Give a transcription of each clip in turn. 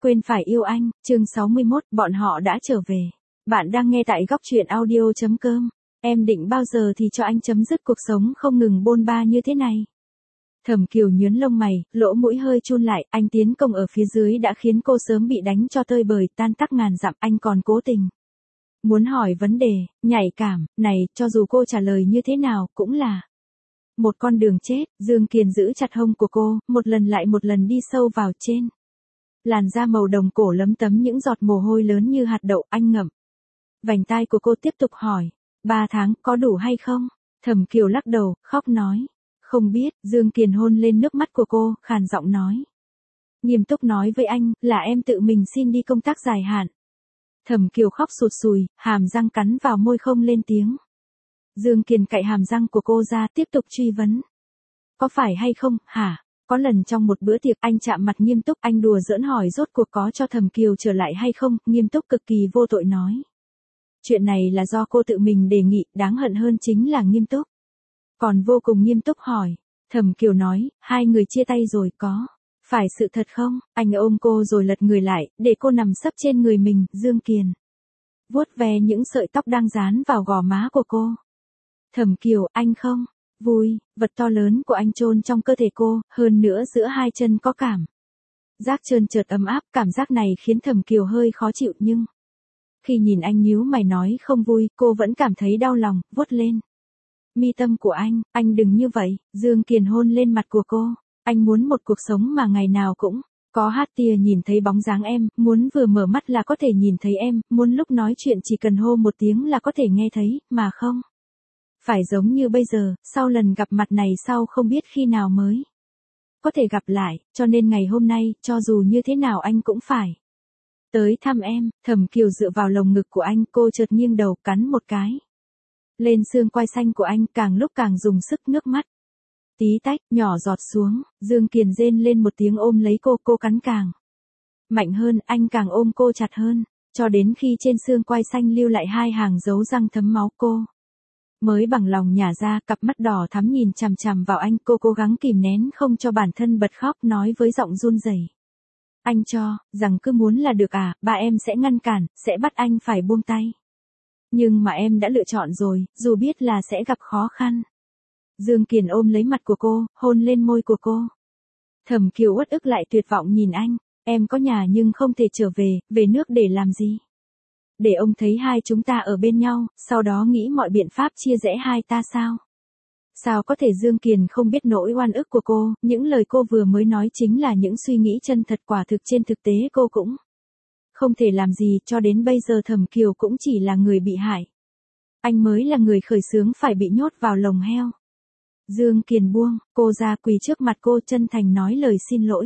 quên phải yêu anh, chương 61, bọn họ đã trở về. Bạn đang nghe tại góc truyện audio.com. Em định bao giờ thì cho anh chấm dứt cuộc sống không ngừng bôn ba như thế này. Thẩm Kiều nhướng lông mày, lỗ mũi hơi chun lại, anh tiến công ở phía dưới đã khiến cô sớm bị đánh cho tơi bời, tan tác ngàn dặm, anh còn cố tình muốn hỏi vấn đề, nhạy cảm, này, cho dù cô trả lời như thế nào, cũng là một con đường chết. Dương Kiền giữ chặt hông của cô, một lần lại một lần đi sâu vào trên. Làn da màu đồng cổ lấm tấm những giọt mồ hôi lớn như hạt đậu, anh ngậm vành tai của cô tiếp tục hỏi, 3 tháng, có đủ hay không? Thẩm Kiều lắc đầu, khóc nói, không biết. Dương Kiền hôn lên nước mắt của cô, khàn giọng nói. Nghiêm túc nói với anh, là em tự mình xin đi công tác dài hạn. Thẩm Kiều khóc sụt sùi, hàm răng cắn vào môi không lên tiếng. Dương Kiền cạy hàm răng của cô ra, tiếp tục truy vấn. Có phải hay không, hả? Có lần trong một bữa tiệc anh chạm mặt Nghiêm Túc, anh đùa giỡn hỏi rốt cuộc có cho Thẩm Kiều trở lại hay không, Nghiêm Túc cực kỳ vô tội nói. Chuyện này là do cô tự mình đề nghị, đáng hận hơn chính là Nghiêm Túc. Còn vô cùng nghiêm túc hỏi. Thẩm Kiều nói, hai người chia tay rồi có phải sự thật không? Anh ôm cô rồi lật người lại, để cô nằm sấp trên người mình. Dương Kiền vuốt ve những sợi tóc đang dán vào gò má của cô. Thẩm Kiều, anh không vui, vật to lớn của anh chôn trong cơ thể cô, hơn nữa giữa hai chân có cảm giác trơn trượt ấm áp, cảm giác này khiến Thẩm Kiều hơi khó chịu nhưng khi nhìn anh nhíu mày nói không vui, cô vẫn cảm thấy đau lòng, vuốt lên mi tâm của anh đừng như vậy. Dương Kiền hôn lên mặt của cô, anh muốn một cuộc sống mà ngày nào cũng có hát tia nhìn thấy bóng dáng em, muốn vừa mở mắt là có thể nhìn thấy em, muốn lúc nói chuyện chỉ cần hô một tiếng là có thể nghe thấy, mà không phải giống như bây giờ, sau lần gặp mặt này sau không biết khi nào mới có thể gặp lại, cho nên ngày hôm nay, cho dù như thế nào anh cũng phải tới thăm em. Thẩm Kiều dựa vào lồng ngực của anh, cô chợt nghiêng đầu cắn một cái lên xương quai xanh của anh, càng lúc càng dùng sức, nước mắt tí tách nhỏ giọt xuống. Dương Kiền rên lên một tiếng ôm lấy cô cắn càng mạnh hơn, anh càng ôm cô chặt hơn, cho đến khi trên xương quai xanh lưu lại hai hàng dấu răng thấm máu, cô mới bằng lòng nhả ra. Cặp mắt đỏ thắm nhìn chằm chằm vào anh, cô cố gắng kìm nén không cho bản thân bật khóc, nói với giọng run rẩy. Anh cho rằng cứ muốn là được à, ba em sẽ ngăn cản, sẽ bắt anh phải buông tay. Nhưng mà em đã lựa chọn rồi, dù biết là sẽ gặp khó khăn. Dương Kiền ôm lấy mặt của cô, hôn lên môi của cô. Thẩm Kiều uất ức lại tuyệt vọng nhìn anh, em có nhà nhưng không thể trở về nước để làm gì? Để ông thấy hai chúng ta ở bên nhau, sau đó nghĩ mọi biện pháp chia rẽ hai ta sao? Sao có thể? Dương Kiền không biết nỗi oan ức của cô, những lời cô vừa mới nói chính là những suy nghĩ chân thật, quả thực trên thực tế cô cũng không thể làm gì, cho đến bây giờ Thẩm Kiều cũng chỉ là người bị hại. Anh mới là người khởi xướng phải bị nhốt vào lồng heo. Dương Kiền buông cô ra, quỳ trước mặt cô, chân thành nói lời xin lỗi.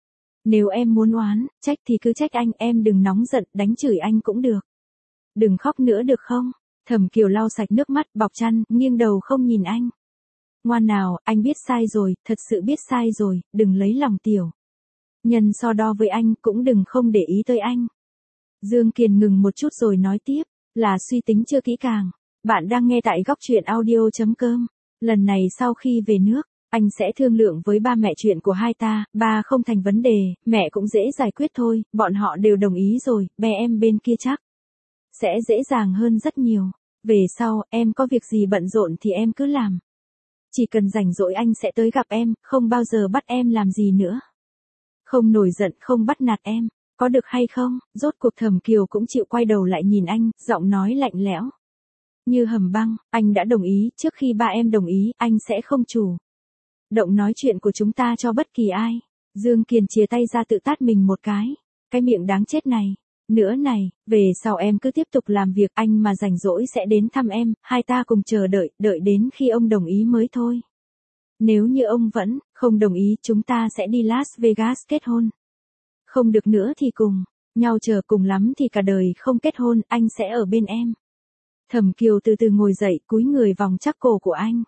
Nếu em muốn oán, trách thì cứ trách anh, em đừng nóng giận, đánh chửi anh cũng được. Đừng khóc nữa được không? Thẩm Kiều lau sạch nước mắt, bọc chăn, nghiêng đầu không nhìn anh. Ngoan nào, anh biết sai rồi, thật sự biết sai rồi, đừng lấy lòng tiểu nhân so đo với anh, cũng đừng không để ý tới anh. Dương Kiền ngừng một chút rồi nói tiếp, là suy tính chưa kỹ càng. Bạn đang nghe tại góc truyện audio.com. Lần này sau khi về nước, anh sẽ thương lượng với ba mẹ chuyện của hai ta, ba không thành vấn đề, mẹ cũng dễ giải quyết thôi, bọn họ đều đồng ý rồi, bé em bên kia chắc sẽ dễ dàng hơn rất nhiều. Về sau, em có việc gì bận rộn thì em cứ làm. Chỉ cần rảnh rỗi anh sẽ tới gặp em, không bao giờ bắt em làm gì nữa. Không nổi giận, không bắt nạt em, có được hay không? Rốt cuộc Thẩm Kiều cũng chịu quay đầu lại nhìn anh, giọng nói lạnh lẽo như hầm băng. Anh đã đồng ý, trước khi ba em đồng ý, anh sẽ không chủ động nói chuyện của chúng ta cho bất kỳ ai. Dương Kiền chìa tay ra tự tát mình một cái miệng đáng chết này. Nữa này, về sau em cứ tiếp tục làm việc, anh mà rảnh rỗi sẽ đến thăm em, hai ta cùng chờ đợi đến khi ông đồng ý mới thôi. Nếu như ông vẫn không đồng ý, chúng ta sẽ đi Las Vegas kết hôn. Không được nữa thì cùng nhau chờ, cùng lắm thì cả đời không kết hôn, anh sẽ ở bên em. Thẩm Kiều từ từ ngồi dậy, cúi người vòng chắc cổ của anh.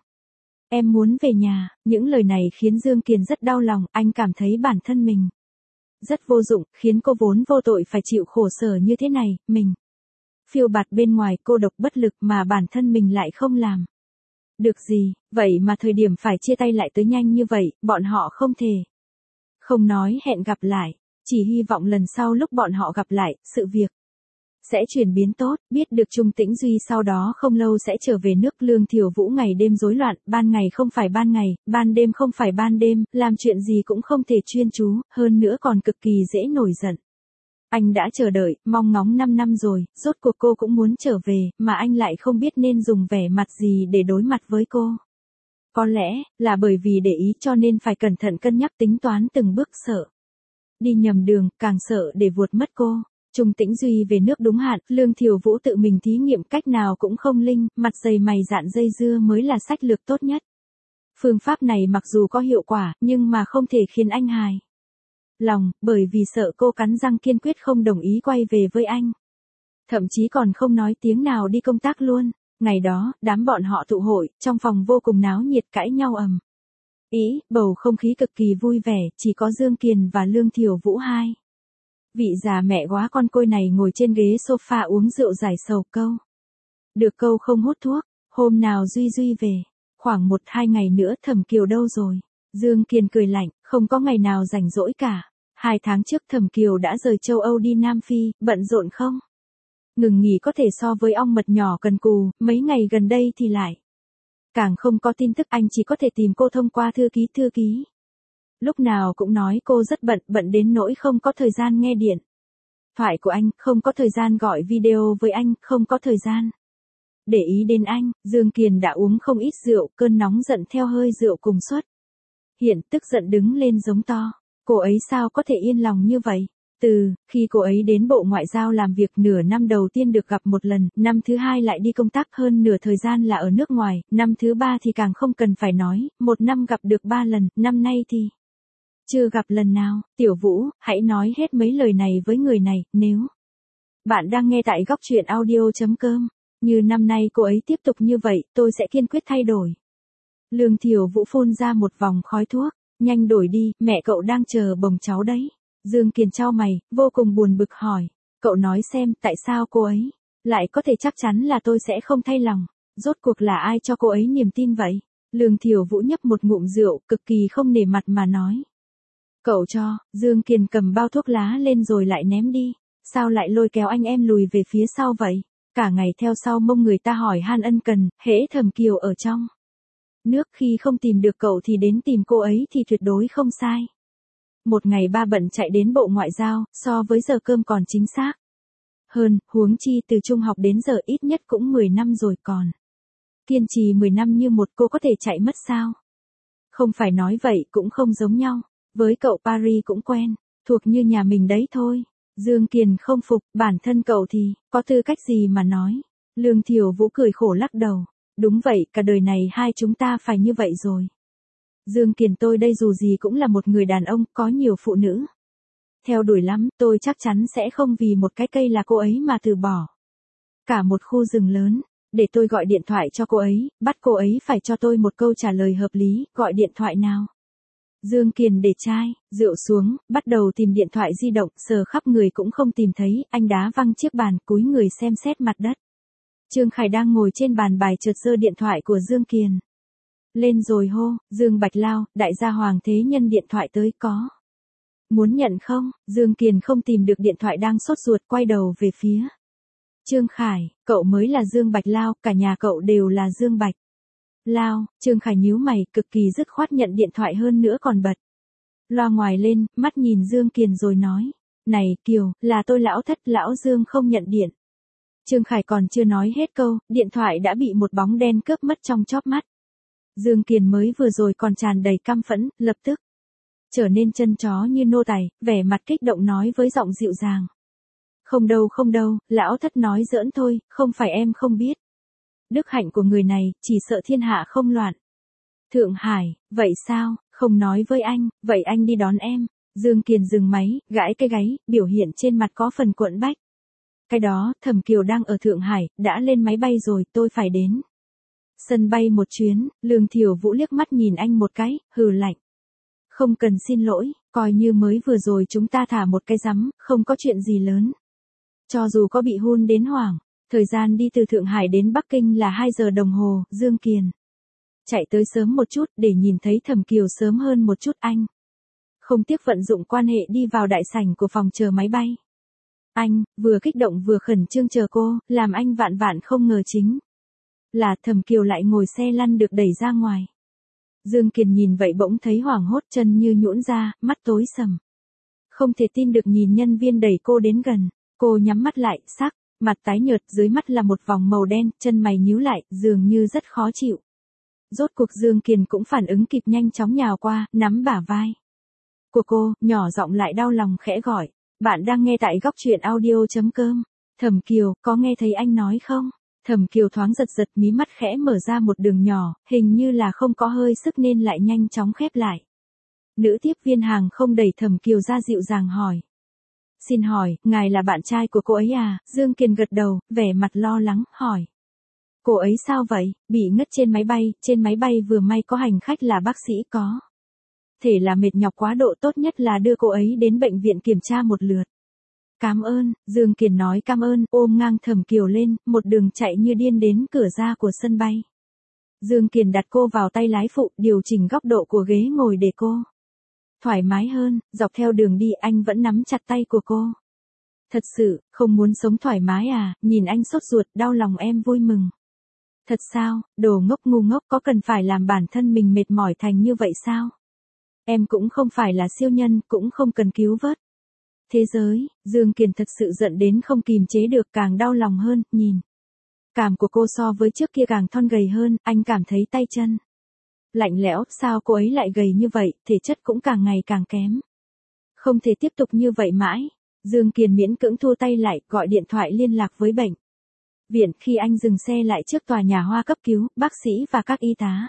Em muốn về nhà. Những lời này khiến Dương Kiền rất đau lòng, anh cảm thấy bản thân mình rất vô dụng, khiến cô vốn vô tội phải chịu khổ sở như thế này, mình phiêu bạt bên ngoài cô độc bất lực mà bản thân mình lại không làm được gì, vậy mà thời điểm phải chia tay lại tới nhanh như vậy, bọn họ không thể không nói hẹn gặp lại. Chỉ hy vọng lần sau lúc bọn họ gặp lại, sự việc sẽ chuyển biến tốt, biết được Trung Tĩnh Duy sau đó không lâu sẽ trở về nước. Lương Thiều Vũ ngày đêm rối loạn, ban ngày không phải ban ngày, ban đêm không phải ban đêm, làm chuyện gì cũng không thể chuyên chú, hơn nữa còn cực kỳ dễ nổi giận. Anh đã chờ đợi, mong ngóng 5 năm rồi, rốt cuộc cô cũng muốn trở về, mà anh lại không biết nên dùng vẻ mặt gì để đối mặt với cô. Có lẽ, là bởi vì để ý cho nên phải cẩn thận cân nhắc tính toán từng bước, sợ đi nhầm đường, càng sợ để vuột mất cô. Trung Tĩnh Duy về nước đúng hạn, Lương Thiều Vũ tự mình thí nghiệm cách nào cũng không linh, mặt dày mày dạn dây dưa mới là sách lược tốt nhất. Phương pháp này mặc dù có hiệu quả, nhưng mà không thể khiến anh hài lòng, bởi vì sợ cô cắn răng kiên quyết không đồng ý quay về với anh. Thậm chí còn không nói tiếng nào đi công tác luôn. Ngày đó, đám bọn họ tụ hội, trong phòng vô cùng náo nhiệt, cãi nhau ầm ĩ, bầu không khí cực kỳ vui vẻ, chỉ có Dương Kiền và Lương Thiều Vũ hai vị già mẹ quá con côi này ngồi trên ghế sofa uống rượu giải sầu câu. Được câu không hút thuốc, hôm nào Duy về, khoảng 1-2 ngày nữa Thẩm Kiều đâu rồi? Dương Kiền cười lạnh, không có ngày nào rảnh rỗi cả. 2 tháng trước Thẩm Kiều đã rời châu Âu đi Nam Phi, bận rộn không? Ngừng nghỉ có thể so với ong mật nhỏ cần cù, mấy ngày gần đây thì lại càng không có tin tức, anh chỉ có thể tìm cô thông qua thư ký. Lúc nào cũng nói cô rất bận đến nỗi không có thời gian nghe điện thoại của anh, không có thời gian gọi video với anh, không có thời gian để ý đến anh. Dương Kiền đã uống không ít rượu, cơn nóng giận theo hơi rượu cùng xuất hiện, tức giận đứng lên giống to. Cô ấy sao có thể yên lòng như vậy? Từ khi cô ấy đến Bộ Ngoại giao làm việc, nửa năm đầu tiên được gặp một lần, năm thứ hai lại đi công tác, hơn nửa thời gian là ở nước ngoài, năm thứ ba thì càng không cần phải nói, 1 năm gặp được 3 lần, năm nay thì chưa gặp lần nào. Tiểu Vũ, hãy nói hết mấy lời này với người này, nếu bạn đang nghe tại góc truyện audio.com. Như năm nay cô ấy tiếp tục như vậy, tôi sẽ kiên quyết thay đổi. Lương Thiều Vũ phun ra một vòng khói thuốc, nhanh đổi đi, mẹ cậu đang chờ bồng cháu đấy. Dương Kiền chau mày, vô cùng buồn bực hỏi, cậu nói xem, tại sao cô ấy lại có thể chắc chắn là tôi sẽ không thay lòng, rốt cuộc là ai cho cô ấy niềm tin vậy? Lương Thiều Vũ nhấp một ngụm rượu, cực kỳ không nể mặt mà nói. Cậu cho. Dương Kiền cầm bao thuốc lá lên rồi lại ném đi. Sao lại lôi kéo anh em lùi về phía sau vậy? Cả ngày theo sau mông người ta hỏi han ân cần, hễ Thẩm Kiều ở trong nước khi không tìm được cậu thì đến tìm cô ấy thì tuyệt đối không sai. Một ngày 3 bận chạy đến Bộ Ngoại giao, so với giờ cơm còn chính xác hơn, huống chi từ trung học đến giờ ít nhất cũng 10 năm rồi còn. Kiên trì 10 năm như một cô có thể chạy mất sao? Không phải nói vậy, cũng không giống nhau. Với cậu Paris cũng quen, thuộc như nhà mình đấy thôi. Dương Kiền không phục, bản thân cậu thì, có tư cách gì mà nói. Lương Thiều Vũ cười khổ lắc đầu. Đúng vậy, cả đời này hai chúng ta phải như vậy rồi. Dương Kiền, tôi đây dù gì cũng là một người đàn ông, có nhiều phụ nữ theo đuổi lắm, tôi chắc chắn sẽ không vì một cái cây là cô ấy mà từ bỏ cả một khu rừng lớn. Để tôi gọi điện thoại cho cô ấy, bắt cô ấy phải cho tôi một câu trả lời hợp lý, gọi điện thoại nào. Dương Kiền để chai rượu xuống, bắt đầu tìm điện thoại di động, sờ khắp người cũng không tìm thấy, anh đá văng chiếc bàn, cúi người xem xét mặt đất. Trương Khải đang ngồi trên bàn bài chợt giơ điện thoại của Dương Kiền lên rồi hô, Dương Bạch Lao, đại gia Hoàng Thế Nhân điện thoại tới, có muốn nhận không? Dương Kiền không tìm được điện thoại, đang sốt ruột, quay đầu về phía Trương Khải, cậu mới là Dương Bạch Lao, cả nhà cậu đều là Dương Bạch Lao. Trương Khải nhíu mày, cực kỳ dứt khoát nhận điện thoại, hơn nữa còn bật loa ngoài lên, mắt nhìn Dương Kiền rồi nói, này Kiều, là tôi lão thất, lão Dương không nhận điện. Trương Khải còn chưa nói hết câu, điện thoại đã bị một bóng đen cướp mất trong chóp mắt. Dương Kiền mới vừa rồi còn tràn đầy căm phẫn, lập tức trở nên chân chó như nô tài, vẻ mặt kích động nói với giọng dịu dàng. Không đâu, lão thất nói giỡn thôi, không phải em không biết. Đức hạnh của người này, chỉ sợ thiên hạ không loạn. Thượng Hải, vậy sao, không nói với anh, vậy anh đi đón em. Dương Kiền dừng máy, gãi cái gáy, biểu hiện trên mặt có phần quẫn bách. Cái đó, Thẩm Kiều đang ở Thượng Hải, đã lên máy bay rồi, tôi phải đến sân bay một chuyến. Lương Thiều Vũ liếc mắt nhìn anh một cái, hừ lạnh. Không cần xin lỗi, coi như mới vừa rồi chúng ta thả một cái rắm, không có chuyện gì lớn. Cho dù có bị hun đến hoảng, thời gian đi từ Thượng Hải đến Bắc Kinh là 2 giờ đồng hồ, Dương Kiền chạy tới sớm một chút để nhìn thấy Thẩm Kiều sớm hơn một chút. Anh không tiếc vận dụng quan hệ đi vào đại sảnh của phòng chờ máy bay. Anh, vừa kích động vừa khẩn trương chờ cô, làm anh vạn vạn không ngờ chính là Thẩm Kiều lại ngồi xe lăn được đẩy ra ngoài. Dương Kiền nhìn vậy bỗng thấy hoảng hốt, chân như nhũn ra, mắt tối sầm. Không thể tin được nhìn nhân viên đẩy cô đến gần, cô nhắm mắt lại, sắc mặt tái nhợt, dưới mắt là một vòng màu đen, chân mày nhíu lại, dường như rất khó chịu. Rốt cuộc Dương Kiền cũng phản ứng kịp, nhanh chóng nhào qua, nắm bả vai của cô, nhỏ giọng lại đau lòng khẽ gọi. Bạn đang nghe tại góc truyện audio.com. Thẩm Kiều, có nghe thấy anh nói không? Thẩm Kiều thoáng giật giật, mí mắt khẽ mở ra một đường nhỏ, hình như là không có hơi sức nên lại nhanh chóng khép lại. Nữ tiếp viên hàng không đẩy Thẩm Kiều ra dịu dàng hỏi. Xin hỏi, ngài là bạn trai của cô ấy à? Dương Kiền gật đầu, vẻ mặt lo lắng, hỏi. Cô ấy sao vậy? Bị ngất trên máy bay vừa may có hành khách là bác sĩ, có thể là mệt nhọc quá độ, tốt nhất là đưa cô ấy đến bệnh viện kiểm tra một lượt. Cảm ơn, Dương Kiền nói cảm ơn, ôm ngang Thẩm Kiều lên, một đường chạy như điên đến cửa ra của sân bay. Dương Kiền đặt cô vào tay lái phụ, điều chỉnh góc độ của ghế ngồi để cô thoải mái hơn, dọc theo đường đi anh vẫn nắm chặt tay của cô. Thật sự, không muốn sống thoải mái à? Nhìn anh sốt ruột, đau lòng em vui mừng. Thật sao, đồ ngốc ngu ngốc, có cần phải làm bản thân mình mệt mỏi thành như vậy sao? Em cũng không phải là siêu nhân, cũng không cần cứu vớt thế giới. Dương Kiền thật sự giận đến không kìm chế được, càng đau lòng hơn, nhìn cảm của cô so với trước kia càng thon gầy hơn, anh cảm thấy tay chân lạnh lẽo, sao cô ấy lại gầy như vậy, thể chất cũng càng ngày càng kém. Không thể tiếp tục như vậy mãi. Dương Kiền miễn cưỡng thu tay lại, gọi điện thoại liên lạc với bệnh viện. Khi anh dừng xe lại trước tòa nhà hoa cấp cứu, bác sĩ và các y tá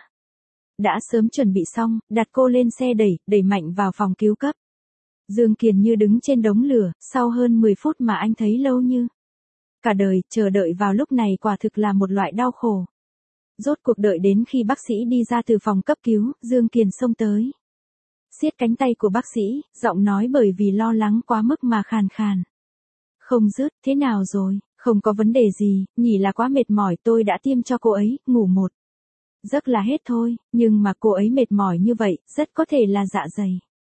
đã sớm chuẩn bị xong, đặt cô lên xe đẩy mạnh vào phòng cứu cấp. Dương Kiền như đứng trên đống lửa, sau hơn 10 phút mà anh thấy lâu như cả đời, chờ đợi vào lúc này quả thực là một loại đau khổ. Rốt cuộc đợi đến khi bác sĩ đi ra từ phòng cấp cứu, Dương Kiền xông tới, siết cánh tay của bác sĩ, giọng nói bởi vì lo lắng quá mức mà khàn khàn. Không dứt, thế nào rồi? Không có vấn đề gì, nhỉ, là quá mệt mỏi, tôi đã tiêm cho cô ấy, ngủ một giấc là hết thôi, nhưng mà cô ấy mệt mỏi như vậy, rất có thể là dạ dày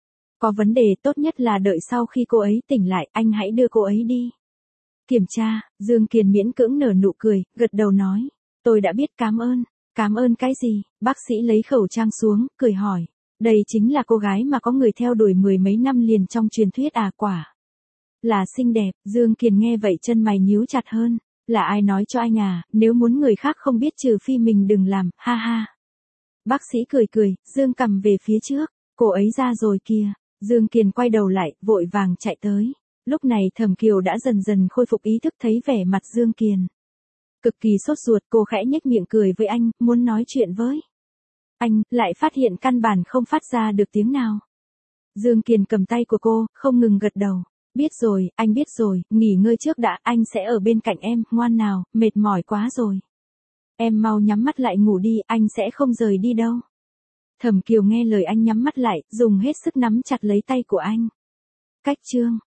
có vấn đề, tốt nhất là đợi sau khi cô ấy tỉnh lại, anh hãy đưa cô ấy đi kiểm tra. Dương Kiền miễn cưỡng nở nụ cười, gật đầu nói. Tôi đã biết, cảm ơn. Cảm ơn cái gì? Bác sĩ lấy khẩu trang xuống, cười hỏi. Đây chính là cô gái mà có người theo đuổi 10 mấy năm liền trong truyền thuyết à? Quả là xinh đẹp. Dương Kiền nghe vậy chân mày nhíu chặt hơn. Là ai nói cho anh à? Nếu muốn người khác không biết trừ phi mình đừng làm, ha ha. Bác sĩ cười, dương cằm về phía trước. Cô ấy ra rồi kìa. Dương Kiền quay đầu lại, vội vàng chạy tới. Lúc này Thẩm Kiều đã dần dần khôi phục ý thức, thấy vẻ mặt Dương Kiền cực kỳ sốt ruột, cô khẽ nhếch miệng cười với anh, muốn nói chuyện với anh, lại phát hiện căn bản không phát ra được tiếng nào. Dương Kiền cầm tay của cô, không ngừng gật đầu. Biết rồi, anh biết rồi, nghỉ ngơi trước đã, anh sẽ ở bên cạnh em, ngoan nào, mệt mỏi quá rồi. Em mau nhắm mắt lại ngủ đi, anh sẽ không rời đi đâu. Thẩm Kiều nghe lời anh nhắm mắt lại, dùng hết sức nắm chặt lấy tay của anh. Cách chương